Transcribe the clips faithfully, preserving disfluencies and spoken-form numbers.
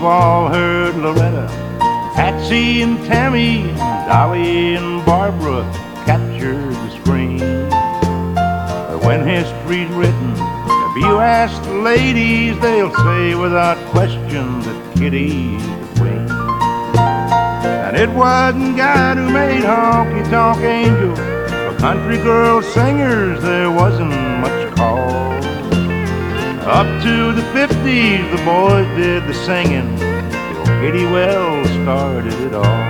You've all heard Loretta, Patsy and Tammy, Dolly and Barbara capture the screen. But when history's written, if you ask the ladies, they'll say without question that Kitty's the queen. And it wasn't God who made Honky Tonk Angel. For country girl singers there wasn't much call. Up to the fifties the boys did the singing, till Kitty Wells started it all.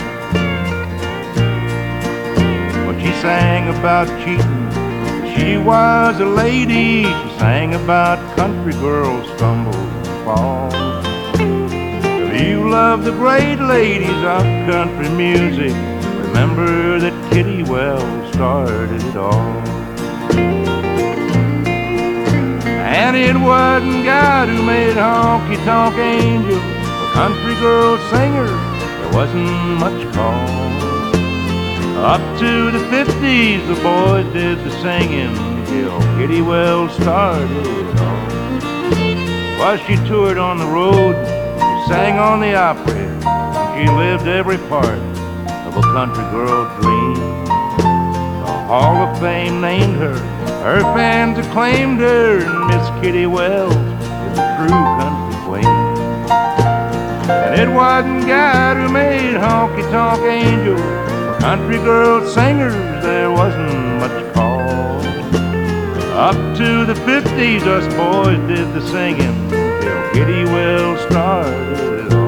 When she sang about cheating, she was a lady. She sang about country girls' stumbles and falls. If you love the great ladies of country music, remember that Kitty Wells started it all. And it wasn't God who made Honky Tonk Angel. For country girl singers there wasn't much call. Up to the fifties the boys did the singing, till Kitty Wells started it all. While she toured on the road, she sang on the opera, she lived every part of a country girl dream. The Hall of Fame named her, her fans acclaimed her, and Miss Kitty Wells is a true country queen. And it wasn't God who made Honky Tonk Angel. For country girl singers there wasn't much call. Up to the fifties us boys did the singing, till Kitty Wells started it all.